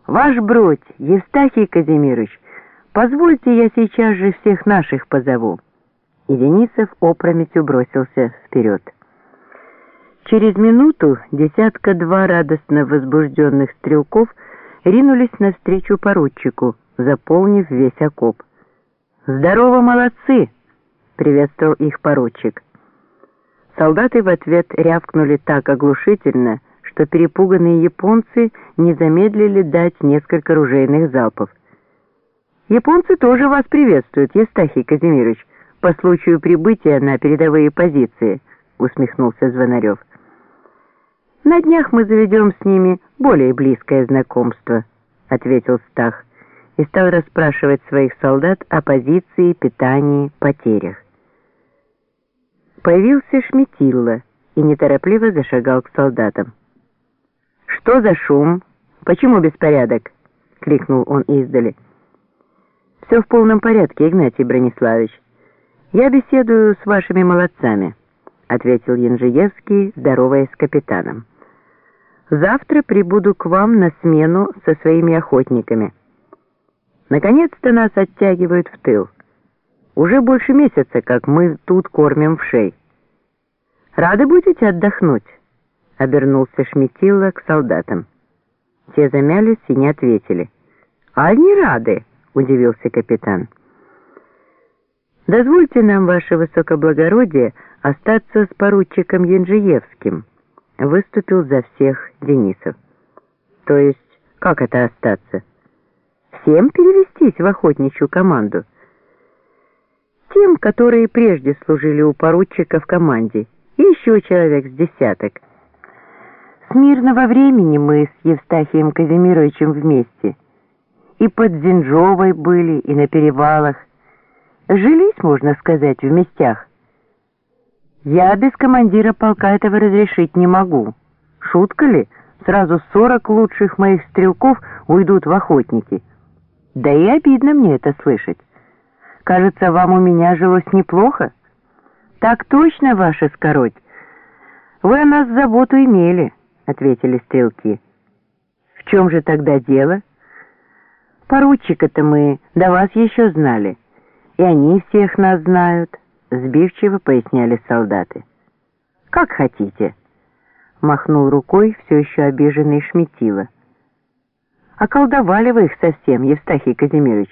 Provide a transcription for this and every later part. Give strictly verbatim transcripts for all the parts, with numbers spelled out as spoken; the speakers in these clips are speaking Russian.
Ваш бродь, Евстахий Казимирович, позвольте я сейчас же всех наших позову». И Денисов опрометью бросился вперед. Через минуту десятка-два радостно возбужденных стрелков ринулись навстречу поручику, заполнив весь окоп. «Здорово, молодцы!» — приветствовал их поручик. Солдаты в ответ рявкнули так оглушительно, что перепуганные японцы не замедлили дать несколько ружейных залпов. «Японцы тоже вас приветствуют, Евстахий Казимирович, по случаю прибытия на передовые позиции», — усмехнулся Звонарев. «На днях мы заведем с ними более близкое знакомство», — ответил Стах и стал расспрашивать своих солдат о позиции, питании, потерях. Появился Шметилла и неторопливо зашагал к солдатам. «Что за шум? Почему беспорядок?» — крикнул он издали. «Все в полном порядке, Игнатий Брониславович. Я беседую с вашими молодцами», — ответил Янжиевский, здороваясь с капитаном. «Завтра прибуду к вам на смену со своими охотниками. Наконец-то нас оттягивают в тыл. Уже больше месяца, как мы тут кормим вшей. Рады будете отдохнуть?» — обернулся Шметилла к солдатам. Те замялись и не ответили. «А они рады», — удивился капитан. «Дозвольте нам, ваше высокоблагородие, остаться с поручиком Янжиевским», — выступил за всех Денисов. «То есть, как это остаться? Всем перевестись в охотничью команду?» «Тем, которые прежде служили у поручика в команде, и еще человек с десяток. С мирного времени мы с Евстахием Казимировичем вместе. И под Зинжовой были, и на перевалах. Жились, можно сказать, в местях. Я без командира полка этого разрешить не могу. Шутка ли? Сразу сорок лучших моих стрелков уйдут в охотники. Да и обидно мне это слышать. Кажется, вам у меня жилось неплохо?» «Так точно, ваша скороть. Вы о нас заботу имели», — ответили стрелки. «В чем же тогда дело?» «Поручика-то мы до вас еще знали, и они всех нас знают», — сбивчиво поясняли солдаты. «Как хотите», — махнул рукой все еще обиженный Шметилла. «Околдовали вы их совсем, Евстахий Казимирович».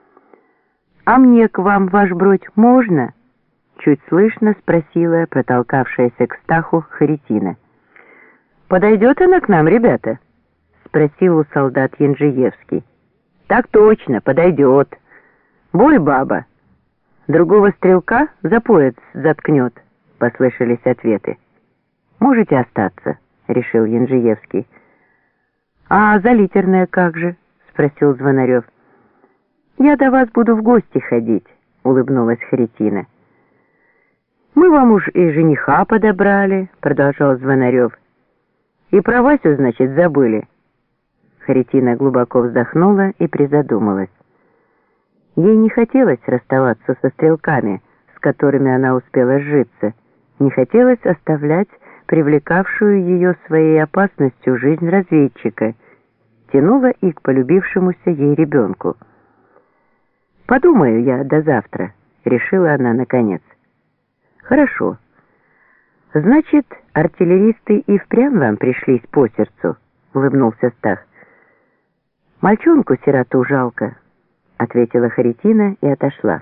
«А мне к вам, ваш бродь, можно?» — чуть слышно спросила протолкавшаяся к Стаху Харитина. «Подойдет она к нам, ребята?» — спросил у солдат Янжиевский. «Так точно, подойдет. Бой, баба. Другого стрелка за пояс заткнет», — послышались ответы. «Можете остаться», — решил Янжиевский. «А за литерное как же?» — спросил Звонарев. «Я до вас буду в гости ходить», — улыбнулась Харитина. «Мы вам уж и жениха подобрали», — продолжал Звонарев. «И про Васю, значит, забыли». Харитина глубоко вздохнула и призадумалась. Ей не хотелось расставаться со стрелками, с которыми она успела сжиться, не хотелось оставлять привлекавшую ее своей опасностью жизнь разведчика, тянула и к полюбившемуся ей ребенку. «Подумаю я до завтра», — решила она наконец. «Хорошо. Значит, артиллеристы и впрямь вам пришлись по сердцу», — улыбнулся Стах. «Мальчонку-сироту жалко», — ответила Харитина и отошла.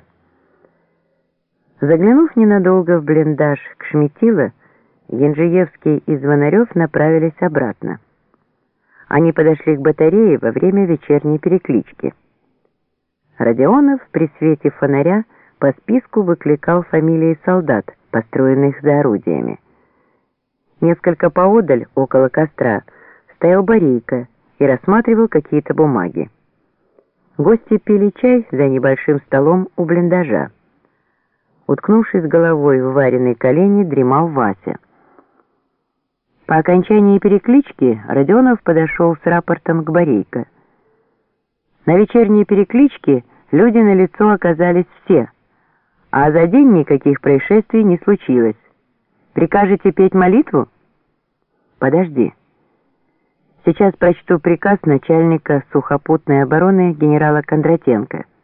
Заглянув ненадолго в блиндаж к Шметилла, Янжиевский и Звонарев направились обратно. Они подошли к батарее во время вечерней переклички. Родионов при свете фонаря по списку выкликал фамилии солдат, построенных за орудиями. Несколько поодаль, около костра, стоял Борейко и рассматривал какие-то бумаги. Гости пили чай за небольшим столом у блиндажа. Уткнувшись головой в вареные колени, дремал Вася. По окончании переклички Родионов подошел с рапортом к Борейко. На вечерней перекличке люди на лицо оказались все, а за день никаких происшествий не случилось. Прикажете петь молитву? Подожди. Сейчас прочту приказ начальника сухопутной обороны генерала Кондратенко.